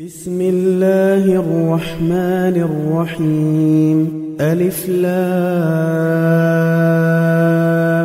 بسم الله الرحمن الرحيم. ألف لام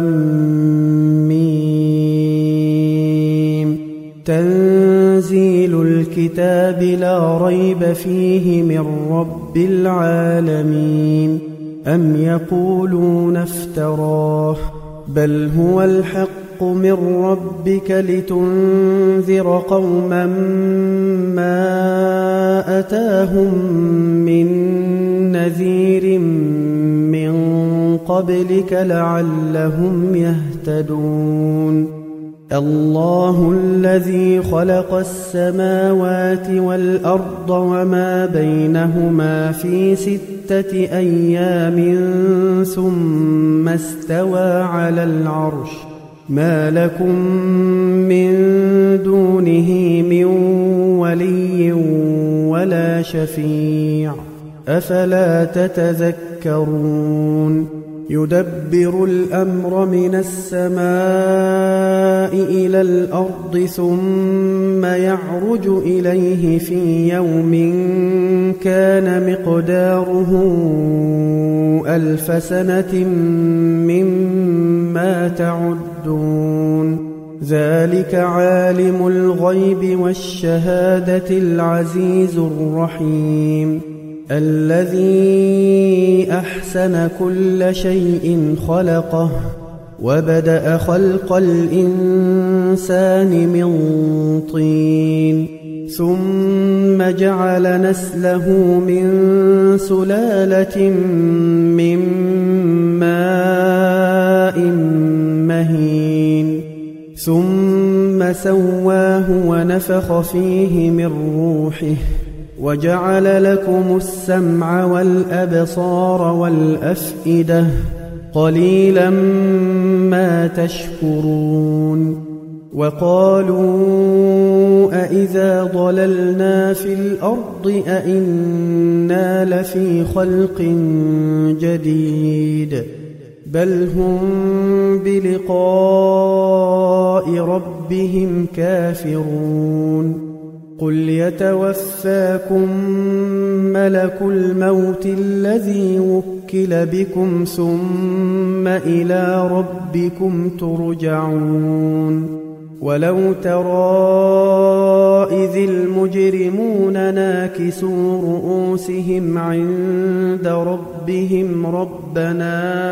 ميم. تنزيل الكتاب لا ريب فيه من رب العالمين. أم يقولون افتراه بل هو الحق من ربك لتنذر قوما ما أتاهم من نذير من قبلك لعلهم يهتدون. الله الذي خلق السماوات والأرض وما بينهما في 6 أيام ثم استوى على العرش. ما لكم من دونه من ولي ولا شفيع أفلا تتذكرون. يدبر الأمر من السماء إلى الأرض ثم يعرج إليه في يوم كان مقداره 1000 سنة مما تعدون. ذلك عالم الغيب والشهادة العزيز الرحيم. الذي أحسن كل شيء خلقه وبدأ خلق الإنسان من طين ثم جعل نسله من سلالة من ماء مهين ثم سواه ونفخ فيه من روحه وجعل لكم السمع والأبصار والأفئدة قليلا ما تشكرون. وقالوا أإذا ضللنا في الأرض أإنا لفي خلق جديد بل هم بلقاء ربهم كافرون. قل يتوفاكم ملك الموت الذي وكل بكم ثم إلى ربكم ترجعون. ولو ترى إذ المجرمون ناكسوا رؤوسهم عند ربهم ربنا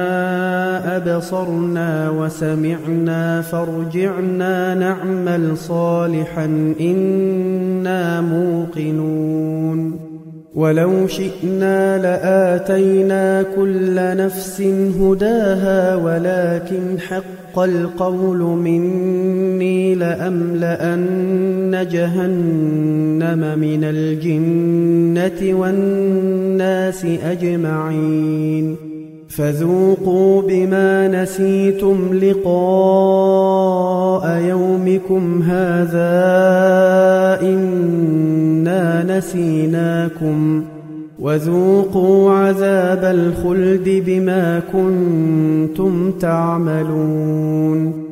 أبصرنا وسمعنا فارجعنا نعمل صالحا إنا موقنون. ولو شئنا لآتينا كل نفس هداها ولكن حق القول مني لأملأن جهنم من الجنة والناس أجمعين. فذوقوا بما نسيتم لقاء يومكم هذا إنا نسيناكم وذوقوا عذاب الخلد بما كنتم تعملون.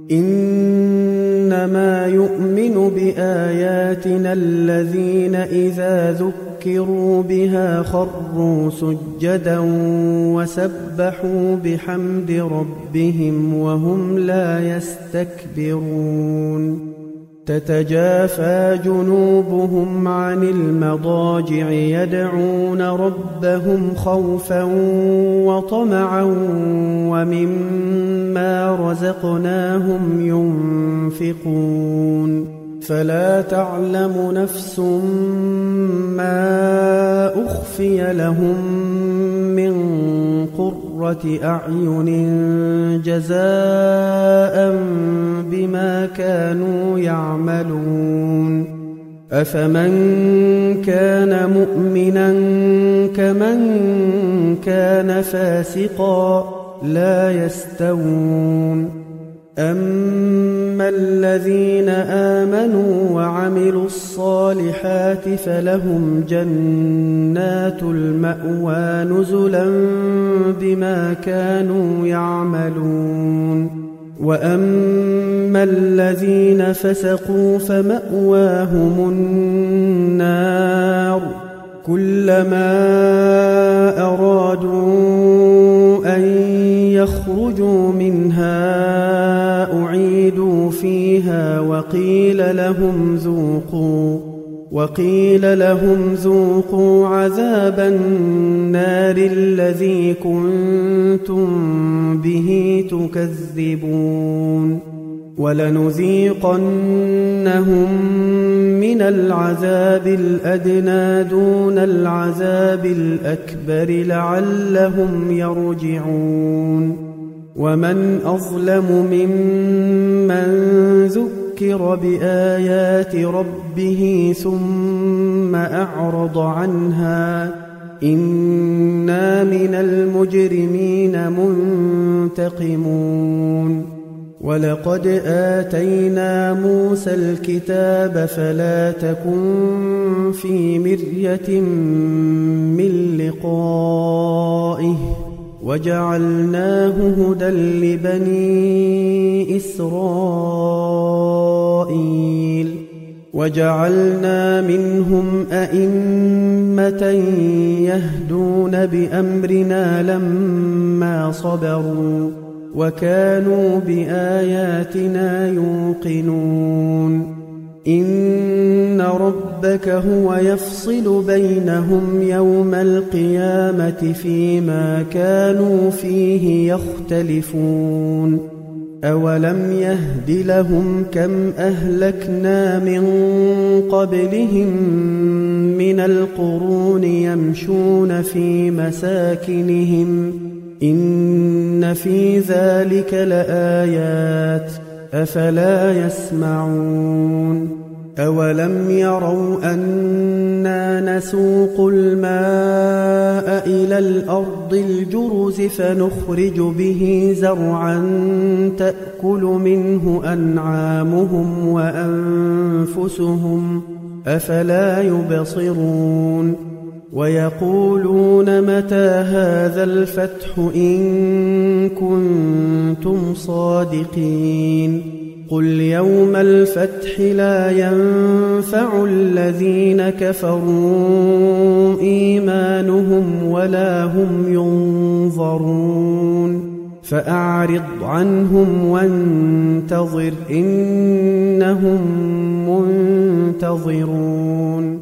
إنما يؤمن بآياتنا الذين إذا ذكروا بها خروا سجدا وسبحوا بحمد ربهم وهم لا يستكبرون. تتجافى جنوبهم عن المضاجع يدعون ربهم خوفا وطمعا ومما رزقناهم ينفقون. فلا تعلم نفس ما أخفي لهم من قرة أعين جزاء بما كانوا يعملون. أفمن كان مؤمنا كمن كان فاسقا لا يستوون. أما الذين آمنوا وعملوا الصالحات فلهم جنات المأوى نزلا بما كانوا يعملون. وأما الذين فسقوا فمأواهم النار كلما أرادوا أن يخرجوا منها أعيدوا فيها وقيل لهم ذوقوا عذاب النار الذي كنتم به تكذبون ولنذيقنهم من العذاب الأدنى دون العذاب الأكبر لعلهم يرجعون ومن أظلم ممن ذكر بآيات ربه ثم أعرض عنها إنا من المجرمين منتقمون ولقد آتينا موسى الكتاب فلا تكن في مرية من لقائه وجعلناه هدى لبني إسرائيل وجعلنا منهم أئمة يهدون بأمرنا لما صبروا وكانوا بآياتنا يوقنون إن ربك هو يفصل بينهم يوم القيامة فيما كانوا فيه يختلفون أولم يهد لهم كم أهلكنا من قبلهم من القرون يمشون في مساكنهم إن في ذلك لآيات أفلا يسمعون أولم يروا أنا نسوق الماء إلى الأرض الجرز فنخرج به زرعا تأكل منه أنعامهم وأنفسهم أفلا يبصرون ويقولون متى هذا الفتح إن كنتم صادقين قل يوم الفتح لا ينفع الذين كفروا إيمانهم ولا هم ينظرون فأعرض عنهم وانتظر إنهم منتظرون